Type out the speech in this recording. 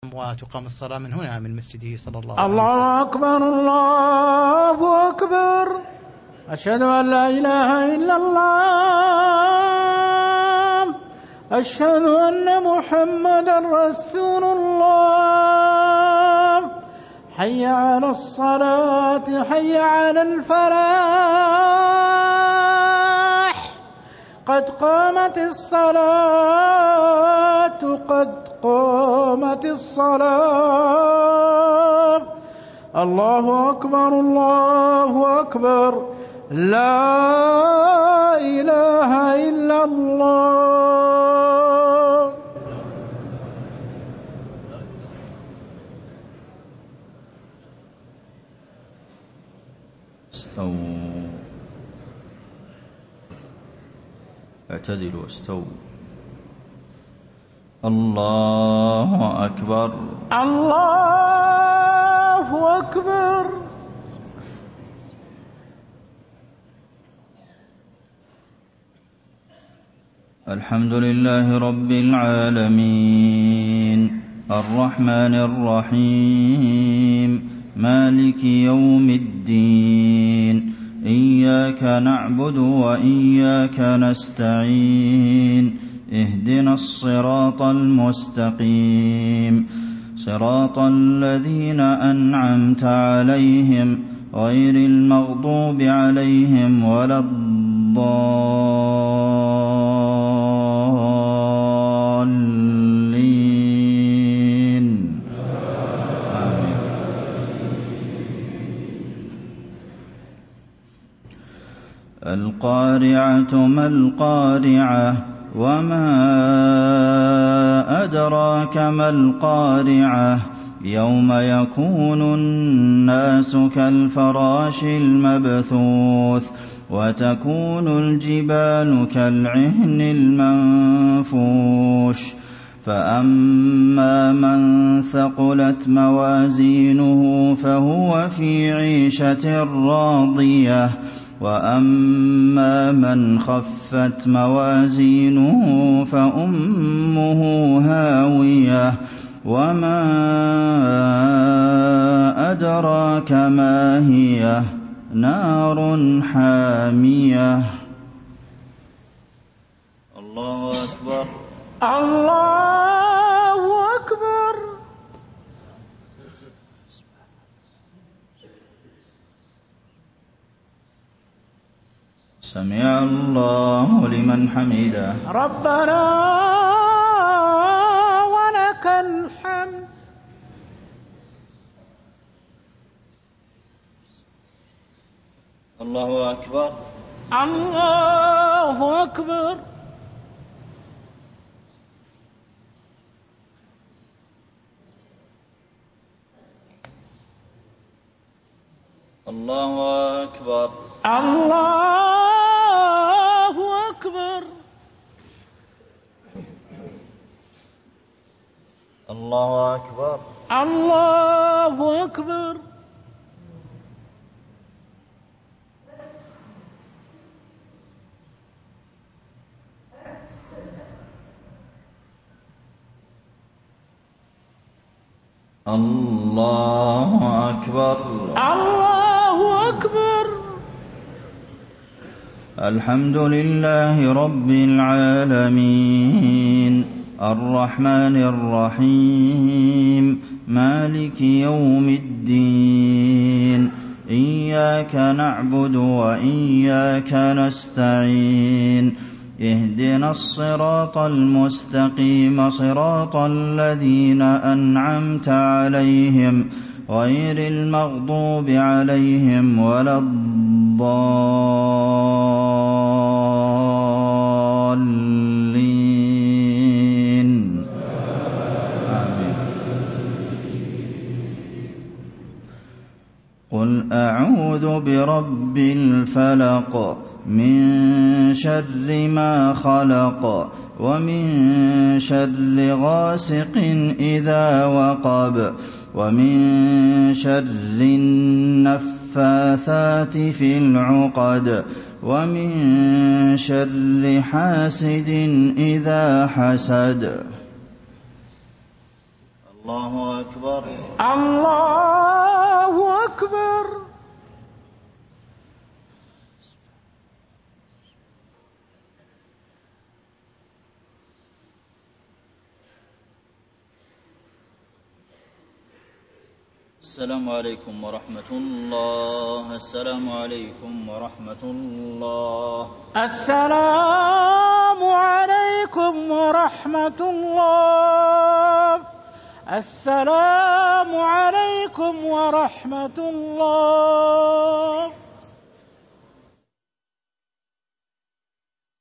وتقام الصلاة من هنا من مسجده صلى الله عليه وسلم. الله أكبر الله أكبر، أشهد أن لا إله إلا الله، أشهد أن محمدا رسول الله. حي على الصلاة، حي على الفلاح، قد قامت الصلاة، قد قامت الصلاة. الله أكبر الله أكبر، لا إله إلا الله. استووا، اعتدلوا، استووا. الله أكبر الله أكبر. الحمد لله رب العالمين، الرحمن الرحيم، مالك يوم الدين، إياك نعبد وإياك نستعين، اهدنا الصراط المستقيم، صراط الذين أنعمت عليهم غير المغضوب عليهم ولا الضالين. آمين. القارعة ما القارعة، وما أدراك ما القارعة، يوم يكون الناس كالفراش المبثوث، وتكون الجبال كالعهن المنفوش. فأما من ثقلت موازينه فهو في عيشة راضية، وأما من خفت موازينه فأمه هاوية، وما أدراك ما هي، نار حامية. الله أكبر الله أكبر. سمع الله لمن حمده، ربنا ولك الحمد. الله أكبر الله أكبر. الله أكبر الله أكبر. الله أكبر الله أكبر. الله أكبر الله أكبر. الحمد لله رب العالمين، الرحمن الرحيم، مالك يوم الدين، إياك نعبد وإياك نستعين، اهدنا الصراط المستقيم، صراط الذين أنعمت عليهم غير المغضوب عليهم ولا الضالين. آمين. قل أعوذ برب الفلق، من شر ما خلق، ومن شر غاسق إذا وقب، ومن شر النفاثات في العقد، ومن شر حاسد إذا حسد. الله أكبر. الله أكبر. السلام عليكم ورحمة الله. السلام عليكم ورحمة الله. السلام عليكم ورحمة الله. السلام عليكم ورحمة الله.